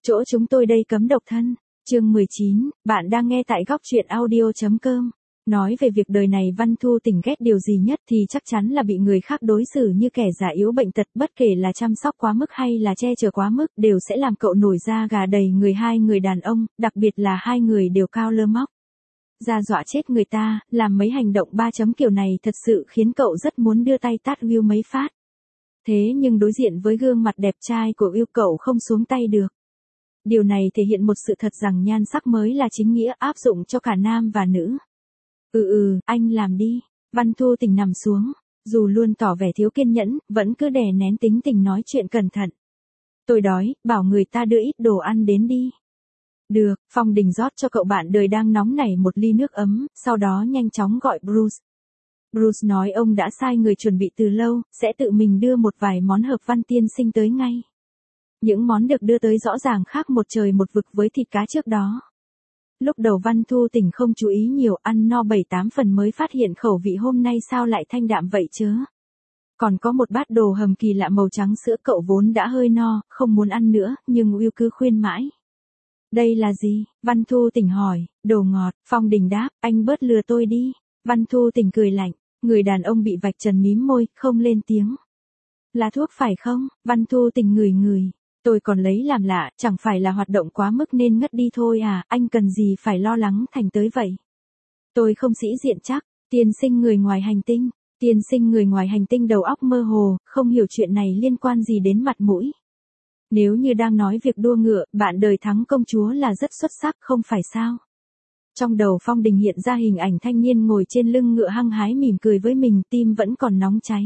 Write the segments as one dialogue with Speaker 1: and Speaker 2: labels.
Speaker 1: Chỗ chúng tôi đây cấm độc thân. Chương 19, bạn đang nghe tại góc truyện audio.com. Nói về việc đời này Văn Thu Tình ghét điều gì nhất thì chắc chắn là bị người khác đối xử như kẻ già yếu bệnh tật, bất kể là chăm sóc quá mức hay là che chở quá mức đều sẽ làm cậu nổi da gà đầy người. Hai người đàn ông, đặc biệt là hai người đều cao lơ móc, ra dọa chết người ta, làm mấy hành động ba chấm kiểu này thật sự khiến cậu rất muốn đưa tay tát Will mấy phát. Thế nhưng đối diện với gương mặt đẹp trai của Will cậu không xuống tay được. Điều này thể hiện một sự thật rằng nhan sắc mới là chính nghĩa áp dụng cho cả nam và nữ. Anh làm đi. Văn Thu Tình nằm xuống, dù luôn tỏ vẻ thiếu kiên nhẫn, vẫn cứ đè nén tính tình nói chuyện cẩn thận. Tôi đói, bảo người ta đưa ít đồ ăn đến đi. Được, Phong Đình rót cho cậu bạn đời đang nóng nảy một ly nước ấm, sau đó nhanh chóng gọi Bruce. Bruce nói ông đã sai người chuẩn bị từ lâu, sẽ tự mình đưa một vài món hợp Văn tiên sinh tới ngay. Những món được đưa tới rõ ràng khác một trời một vực với thịt cá trước đó. Lúc đầu Văn Thu Tình không chú ý nhiều, ăn no 7-8 phần mới phát hiện khẩu vị hôm nay sao lại thanh đạm vậy chứ. Còn có một bát đồ hầm kỳ lạ màu trắng sữa, cậu vốn đã hơi no, không muốn ăn nữa, nhưng Will cứ khuyên mãi. Đây là gì? Văn Thu Tình hỏi. Đồ ngọt. Phong Đình đáp, anh bớt lừa tôi đi. Văn Thu Tình cười lạnh. Người đàn ông bị vạch trần mím môi, không lên tiếng. Là thuốc phải không? Văn Thu Tình ngửi. Tôi còn lấy làm lạ, chẳng phải là hoạt động quá mức nên ngất đi thôi à, anh cần gì phải lo lắng thành tới vậy. Tôi không sĩ diện chắc, tiên sinh người ngoài hành tinh. Tiên sinh người ngoài hành tinh đầu óc mơ hồ, không hiểu chuyện này liên quan gì đến mặt mũi. Nếu như đang nói việc đua ngựa, bạn đời thắng công chúa là rất xuất sắc không phải sao? Trong đầu Phong Đình hiện ra hình ảnh thanh niên ngồi trên lưng ngựa hăng hái mỉm cười với mình, tim vẫn còn nóng cháy.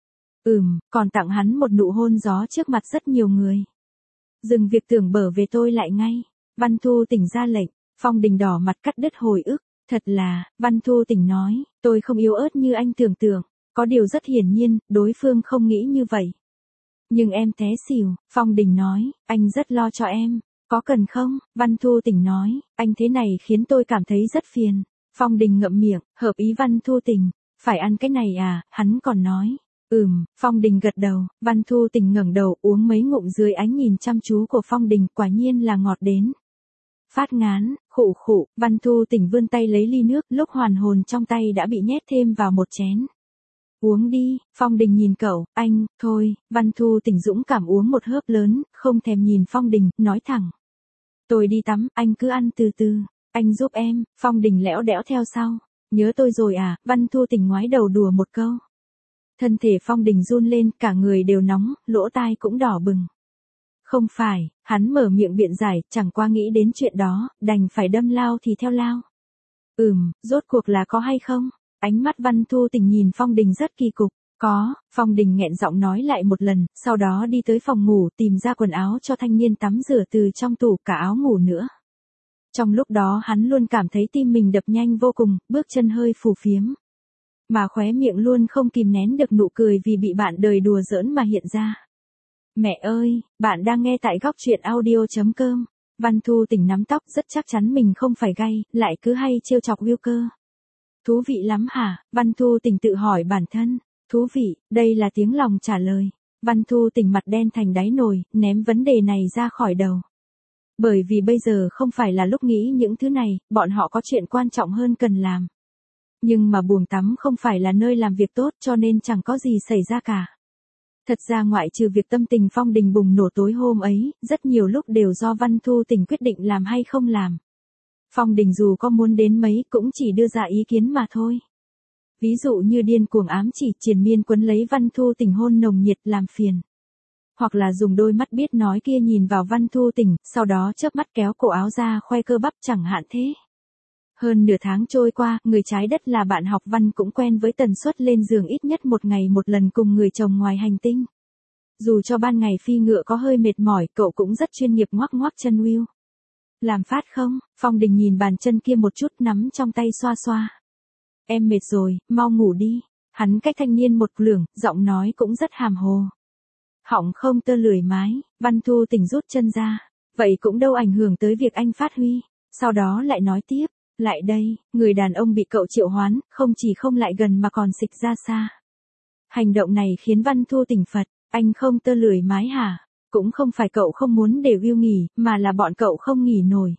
Speaker 1: Còn tặng hắn một nụ hôn gió trước mặt rất nhiều người. Dừng việc tưởng bở về tôi lại ngay. Văn Thu Tình ra lệnh. Phong Đình đỏ mặt cắt đứt hồi ức. Thật là, Văn Thu Tình nói, tôi không yếu ớt như anh tưởng tượng. Có điều rất hiển nhiên, đối phương không nghĩ như vậy. Nhưng em té xỉu, Phong Đình nói, anh rất lo cho em. Có cần không? Văn Thu Tình nói, anh thế này khiến tôi cảm thấy rất phiền. Phong Đình ngậm miệng, hợp ý Văn Thu Tình. Phải ăn cái này à, hắn còn nói. Phong Đình gật đầu, Văn Thu Tình ngẩng đầu uống mấy ngụm dưới ánh nhìn chăm chú của Phong Đình, quả nhiên là ngọt đến. Phát ngán, khụ, Văn Thu Tình vươn tay lấy ly nước, lúc hoàn hồn trong tay đã bị nhét thêm vào một chén. Uống đi, Phong Đình nhìn cậu, anh, thôi, Văn Thu Tình dũng cảm uống một hớp lớn, không thèm nhìn Phong Đình, nói thẳng. Tôi đi tắm, anh cứ ăn từ từ, anh giúp em. Phong Đình lẽo đẽo theo sau. Nhớ tôi rồi à? Văn Thu Tình ngoái đầu đùa một câu. Thân thể Phong Đình run lên, cả người đều nóng, lỗ tai cũng đỏ bừng. Không phải, hắn mở miệng biện giải, chẳng qua nghĩ đến chuyện đó, đành phải đâm lao thì theo lao. Rốt cuộc là có hay không? Ánh mắt Văn Thu Tình nhìn Phong Đình rất kỳ cục. Có, Phong Đình nghẹn giọng nói lại một lần, sau đó đi tới phòng ngủ tìm ra quần áo cho thanh niên tắm rửa từ trong tủ, cả áo ngủ nữa. Trong lúc đó hắn luôn cảm thấy tim mình đập nhanh vô cùng, bước chân hơi phù phiếm. Mà khóe miệng luôn không kìm nén được nụ cười vì bị bạn đời đùa giỡn mà hiện ra. Mẹ ơi, bạn đang nghe tại góc truyện audio.com. Văn Thu Tình nắm tóc, rất chắc chắn mình không phải gay, lại cứ hay trêu chọc Will cơ. Thú vị lắm hả? Văn Thu Tình tự hỏi bản thân. Thú vị, đây là tiếng lòng trả lời. Văn Thu Tình mặt đen thành đáy nồi, ném vấn đề này ra khỏi đầu. Bởi vì bây giờ không phải là lúc nghĩ những thứ này, bọn họ có chuyện quan trọng hơn cần làm. Nhưng mà buồng tắm không phải là nơi làm việc tốt, cho nên chẳng có gì xảy ra cả. Thật ra ngoại trừ việc tâm tình Phong Đình bùng nổ tối hôm ấy, rất nhiều lúc đều do Văn Thu Tình quyết định làm hay không làm. Phong Đình dù có muốn đến mấy cũng chỉ đưa ra ý kiến mà thôi. Ví dụ như điên cuồng ám chỉ, triền miên quấn lấy Văn Thu Tình hôn nồng nhiệt làm phiền. Hoặc là dùng đôi mắt biết nói kia nhìn vào Văn Thu Tình, sau đó chớp mắt kéo cổ áo ra khoe cơ bắp chẳng hạn thế. Hơn nửa tháng trôi qua, người trái đất là bạn học Văn cũng quen với tần suất lên giường ít nhất một ngày một lần cùng người chồng ngoài hành tinh. Dù cho ban ngày phi ngựa có hơi mệt mỏi, cậu cũng rất chuyên nghiệp ngoắc ngoắc chân Will. Làm phát không? Phong Đình nhìn bàn chân kia một chút, nắm trong tay xoa xoa. Em mệt rồi, mau ngủ đi. Hắn cách thanh niên một lưởng, giọng nói cũng rất hàm hồ. Họng không tơ lười mái, Văn Thu Tình rút chân ra. Vậy cũng đâu ảnh hưởng tới việc anh phát huy. Sau đó lại nói tiếp. Lại đây, người đàn ông bị cậu triệu hoán, không chỉ không lại gần mà còn xịch ra xa. Hành động này khiến Văn Thu Tình phật, anh không tơ lười mái hả? Cũng không phải cậu không muốn để Will nghỉ, mà là bọn cậu không nghỉ nổi.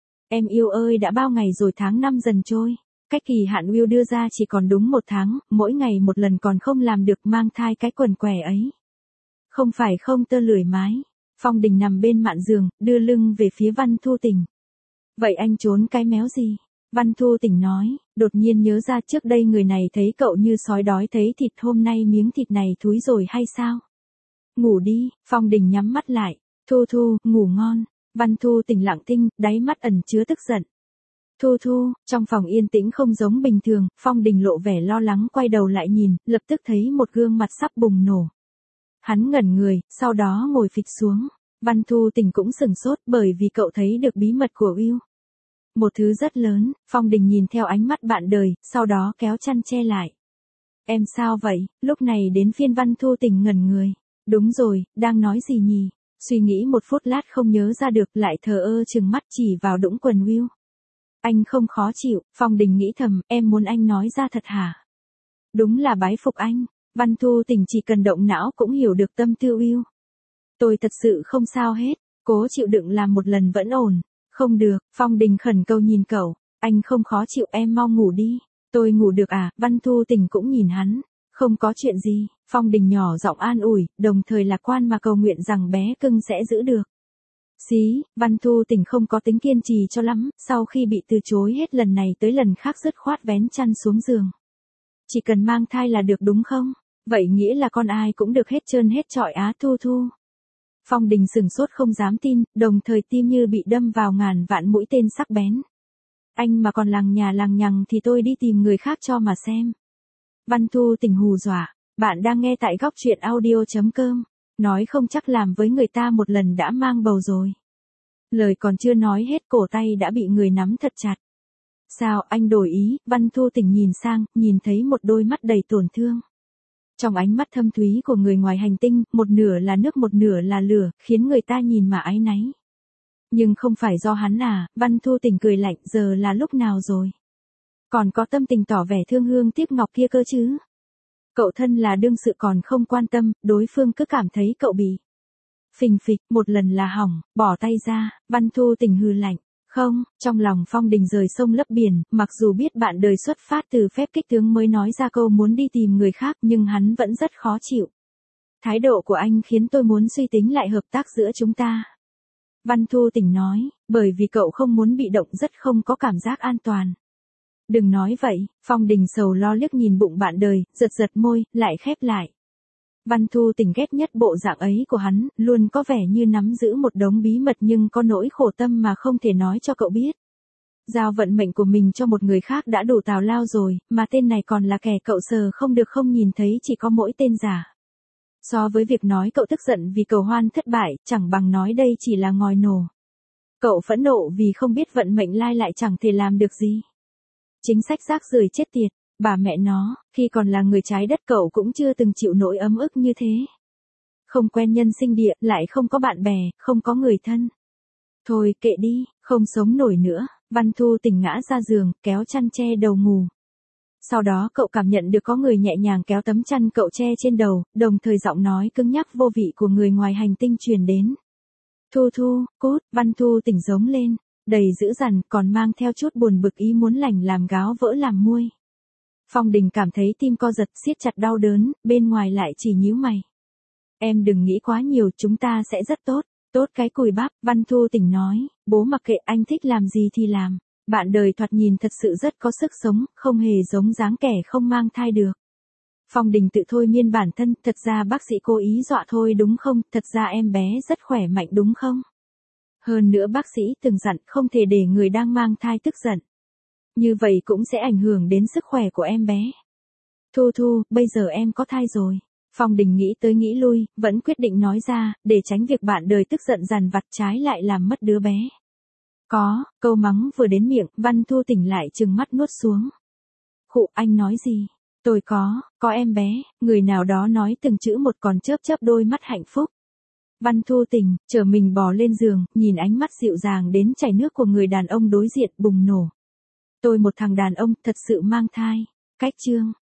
Speaker 1: Em yêu ơi, đã bao ngày rồi, tháng 5 dần trôi. Cách kỳ hạn Will đưa ra chỉ còn đúng 1 tháng, mỗi ngày một lần còn không làm được, mang thai cái quần què ấy. Không phải không, tơ lười mái. Phong Đình nằm bên mạn giường, đưa lưng về phía Văn Thu Tỉnh. Vậy anh trốn cái méo gì? Văn Thu Tỉnh nói, đột nhiên nhớ ra trước đây người này thấy cậu như sói đói thấy thịt, hôm nay miếng thịt này thúi rồi hay sao? Ngủ đi. Phong Đình nhắm mắt lại. Thu Thu, ngủ ngon. Văn Thu Tỉnh lặng thinh, đáy mắt ẩn chứa tức giận. Thu Thu, trong phòng yên tĩnh không giống bình thường, Phong Đình lộ vẻ lo lắng quay đầu lại nhìn, lập tức thấy một gương mặt sắp bùng nổ. Hắn ngẩn người, sau đó ngồi phịch xuống. Văn Thu Tỉnh cũng sửng sốt bởi vì cậu thấy được bí mật của Will. Một thứ rất lớn. Phong Đình nhìn theo ánh mắt bạn đời, sau đó kéo chăn che lại. Em sao vậy? Lúc này đến phiên Văn Thu Tỉnh ngẩn người. Đúng rồi, đang nói gì nhỉ? Suy nghĩ một phút lát không nhớ ra được, lại thờ ơ chừng mắt chỉ vào đũng quần Will. Anh không khó chịu? Phong Đình nghĩ thầm, em muốn anh nói ra thật hả? Đúng là bái phục anh. Văn Thu Tỉnh chỉ cần động não cũng hiểu được tâm tư Will. Tôi thật sự không sao hết, cố chịu đựng làm một lần vẫn ổn. Không được, Phong Đình khẩn cầu nhìn cậu, anh không khó chịu, em mau ngủ đi. Tôi ngủ được à? Văn Thu Tỉnh cũng nhìn hắn. Không có chuyện gì. Phong Đình nhỏ giọng an ủi, đồng thời lạc quan mà cầu nguyện rằng bé cưng sẽ giữ được. Xí. Văn Thu Tỉnh không có tính kiên trì cho lắm, sau khi bị từ chối hết lần này tới lần khác dứt khoát vén chăn xuống giường. Chỉ cần mang thai là được đúng không? Vậy nghĩa là con ai cũng được hết trơn hết trọi á? Thu Thu. Phong Đình sửng sốt không dám tin, đồng thời tim như bị đâm vào ngàn vạn mũi tên sắc bén. Anh mà còn lằng nhà lằng nhằng thì tôi đi tìm người khác cho mà xem. Văn Thu Tỉnh hù dọa. Bạn đang nghe tại góc truyện audio.com. Nói không chắc làm với người ta một lần đã mang bầu rồi. Lời còn chưa nói hết cổ tay đã bị người nắm thật chặt. Sao anh đổi ý? Văn Thu Tỉnh nhìn sang, nhìn thấy một đôi mắt đầy tổn thương. Trong ánh mắt thâm thúy của người ngoài hành tinh, một nửa là nước một nửa là lửa, khiến người ta nhìn mà áy náy. Nhưng không phải do hắn à? Văn Thu Tỉnh cười lạnh, giờ là lúc nào rồi? Còn có tâm tình tỏ vẻ thương hương tiếc ngọc kia cơ chứ? Cậu thân là đương sự còn không quan tâm, đối phương cứ cảm thấy cậu bị phình phịch, một lần là hỏng, bỏ tay ra. Văn Thu Tỉnh hừ lạnh. Không, trong lòng Phong Đình rời sông lấp biển, mặc dù biết bạn đời xuất phát từ phép kích tướng mới nói ra câu muốn đi tìm người khác, nhưng hắn vẫn rất khó chịu. Thái độ của anh khiến tôi muốn suy tính lại hợp tác giữa chúng ta. Văn Thu Tỉnh nói, bởi vì cậu không muốn bị động, rất không có cảm giác an toàn. Đừng nói vậy. Phong Đình sầu lo liếc nhìn bụng bạn đời, giật giật môi, lại khép lại. Văn Thu Tỉnh ghét nhất bộ dạng ấy của hắn, luôn có vẻ như nắm giữ một đống bí mật nhưng có nỗi khổ tâm mà không thể nói cho cậu biết. Giao vận mệnh của mình cho một người khác đã đủ tào lao rồi, mà tên này còn là kẻ cậu sờ không được không nhìn thấy, chỉ có mỗi tên giả. So với việc nói cậu tức giận vì cầu hoan thất bại, chẳng bằng nói đây chỉ là ngòi nổ. Cậu phẫn nộ vì không biết vận mệnh lai lại chẳng thể làm được gì. Chính sách rác rưởi chết tiệt. Bà mẹ nó, khi còn là người trái đất cậu cũng chưa từng chịu nỗi ấm ức như thế. Không quen nhân sinh địa, lại không có bạn bè, không có người thân. Thôi kệ đi, không sống nổi nữa. Văn Thu Tỉnh ngã ra giường, kéo chăn che đầu ngủ. Sau đó cậu cảm nhận được có người nhẹ nhàng kéo tấm chăn cậu che trên đầu, đồng thời giọng nói cứng nhắc vô vị của người ngoài hành tinh truyền đến. Thu Thu, cút. Văn Thu Tỉnh giống lên, đầy dữ dằn, còn mang theo chút buồn bực, ý muốn lành làm gáo vỡ làm muôi. Phong Đình cảm thấy tim co giật, siết chặt đau đớn, bên ngoài lại chỉ nhíu mày. Em đừng nghĩ quá nhiều, chúng ta sẽ rất tốt. Tốt cái cùi bắp. Văn Thu Tỉnh nói, bố mặc kệ, anh thích làm gì thì làm. Bạn đời thoạt nhìn thật sự rất có sức sống, không hề giống dáng kẻ không mang thai được. Phong Đình tự thôi miên bản thân, thật ra bác sĩ cố ý dọa thôi đúng không, thật ra em bé rất khỏe mạnh đúng không? Hơn nữa bác sĩ từng dặn không thể để người đang mang thai tức giận. Như vậy cũng sẽ ảnh hưởng đến sức khỏe của em bé. Thu Thu, bây giờ em có thai rồi. Phong Đình nghĩ tới nghĩ lui, vẫn quyết định nói ra, để tránh việc bạn đời tức giận dằn vặt trái lại làm mất đứa bé. Có, câu mắng vừa đến miệng, Văn Thu Tỉnh lại trừng mắt nuốt xuống. Khụ, anh nói gì? Tôi có em bé. Người nào đó nói từng chữ một còn chớp chớp đôi mắt hạnh phúc. Văn Thu Tỉnh, trở mình bò lên giường, nhìn ánh mắt dịu dàng đến chảy nước của người đàn ông đối diện bùng nổ. Tôi một thằng đàn ông thật sự mang thai. Cách chương.